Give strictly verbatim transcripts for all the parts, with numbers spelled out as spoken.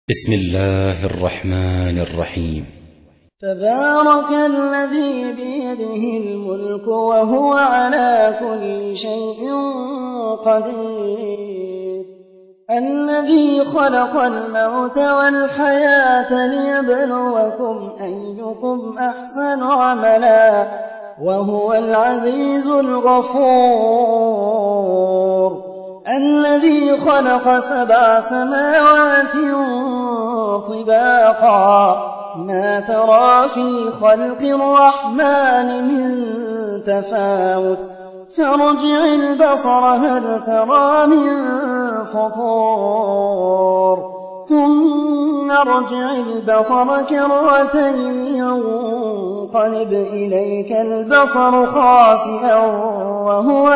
بسم الله الرحمن الرحيم. تبارك الذي بيده الملك وهو على كل شيء قدير، الذي خلق الموت والحياة ليبلوكم أيكم أحسن عملا وهو العزيز الغفور، الذي خلق سبع سماوات طباقا ما ترى في خلق الرحمن من تفاوت فارجع البصر هل ترى من فطور ثم ارجع البصر كرتين ينقلب إليك البصر خاسئا وهو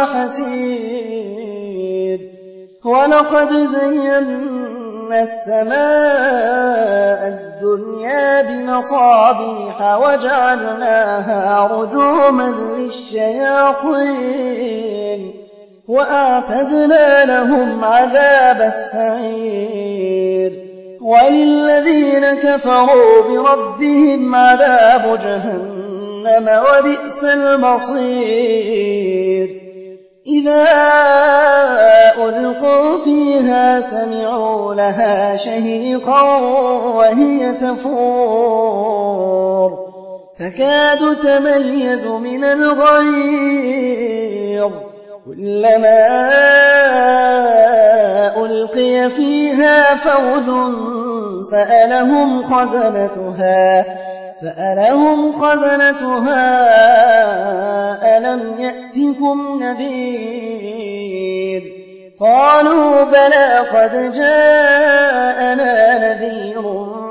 حسير، ولقد زينا السماء الدنيا بمصابيح وجعلناها رجوما للشياطين وأعتدنا لهم عذاب السعير، وللذين كفروا بربهم عذاب جهنم وبئس المصير. إذا ألقوا فيها سمعوا لها شهيقا وهي تفور تكاد تميز من الغيظ، كلما ألقي فيها فوج سألهم خزنتها سألهم خزنتها ألم يأتكم نذير؟ قالوا بلى قد جاءنا نذير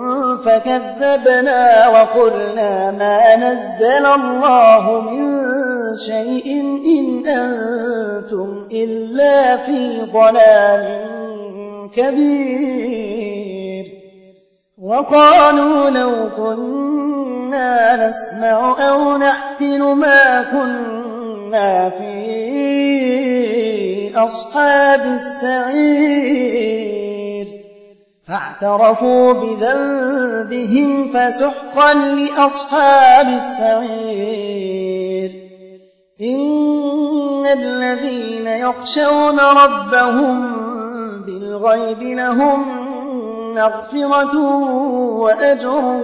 فكذبنا وقلنا ما نزل الله من شيء إن أنتم إلا في ضلال كبير. وقالوا لو كنا نسمع أو نعقل ما كنا في أصحاب السعير، فاعترفوا بذنبهم فسحقا لأصحاب السعير. إن الذين يخشون ربهم بالغيب لهم مغفرة وأجر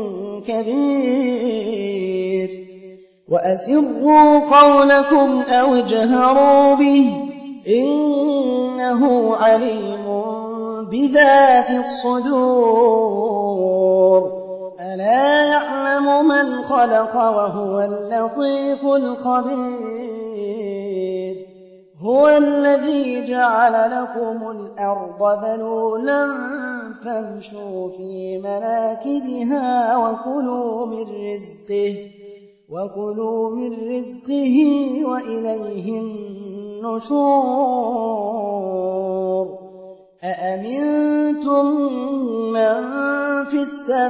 كبير، وأسروا قولكم أو اجهروا به إنه عليم بذات الصدور، ألا يعلم من خلق وهو اللطيف الخبير. هو الذي جعل لكم الأرض ذلولا فامشوا في مناكبها وكلوا من رزقه وكلوا من رزقه وإليه النشور. أأمنتم من في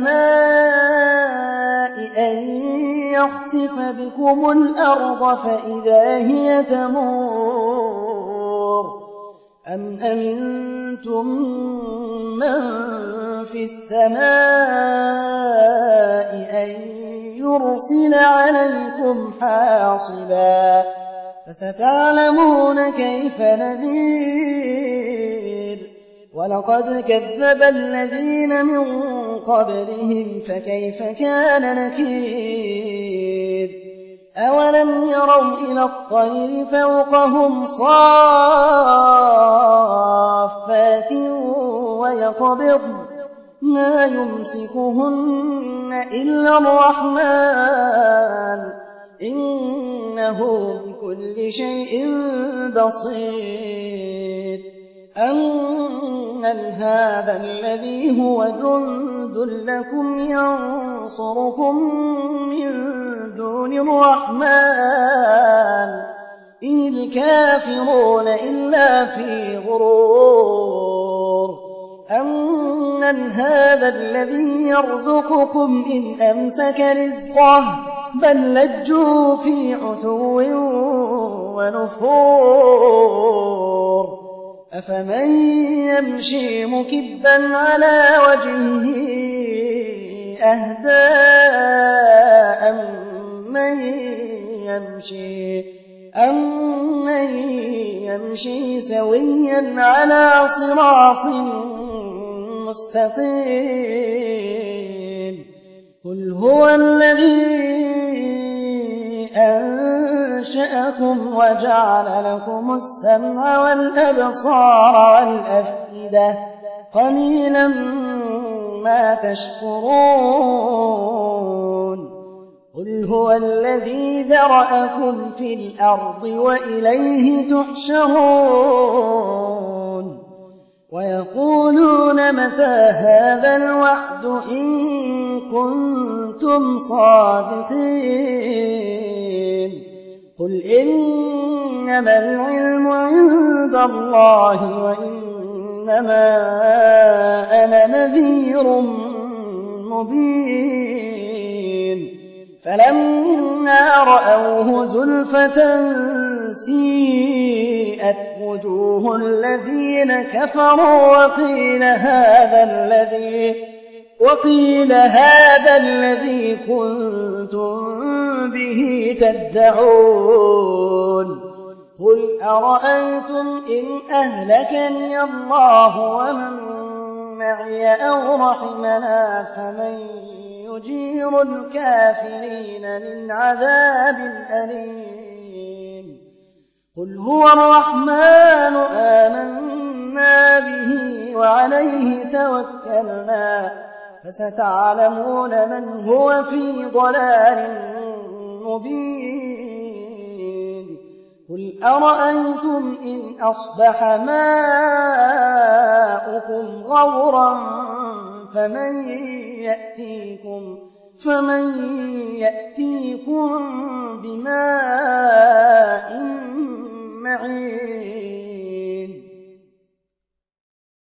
السماء أن يخسف بكم الأرض فإذا هي تمور، أم أمنتم من في السماء أن يرسل عليكم حاصبا فستعلمون كيف نذير. ولقد كذب الذين من قبلهم فكيف كان نكير. أولم يروا إلى الطير فوقهم صافات ويقبضن ما يمسكهن إلا الرحمن إنه بكل شيء بصير. أمن هذا الذي هو جند لكم ينصركم من دون الرحمن إن الكافرون إلا في غرور. أمن هذا الذي يرزقكم إن أمسك رزقه بل لجوا في عتو ونفور. أفمن يمشي مكبا على وجهه أهدى أمن يمشي, أمن يمشي سويا على صراط مستقيم قل هو الذي أنشأكم وجعل لكم السمع والأبصار والأفئدة قليلا ما تشكرون قل هو الذي ذرأكم في الأرض وإليه تحشرون ويقولون متى هذا الوعد إن كنتم صادقين قل إنما العلم عند الله وإنما أنا نذير مبين فلما رأوه زلفة سيئت وجوه الذين كفروا وقيل هذا الذي وقيل هذا الذي كنتم به تدعون قل أرأيتم إن أهلكني الله ومن معي أو رحمنا فمن يجير الكافرين من عذاب أليم قل هو الرحمن آمنا به وعليه توكلنا فستعلمون من هو في ضلال مبين قل أرأيتم إن أصبح ماؤكم غورا فمن يأتيكم فمن يأتيكم بماء معين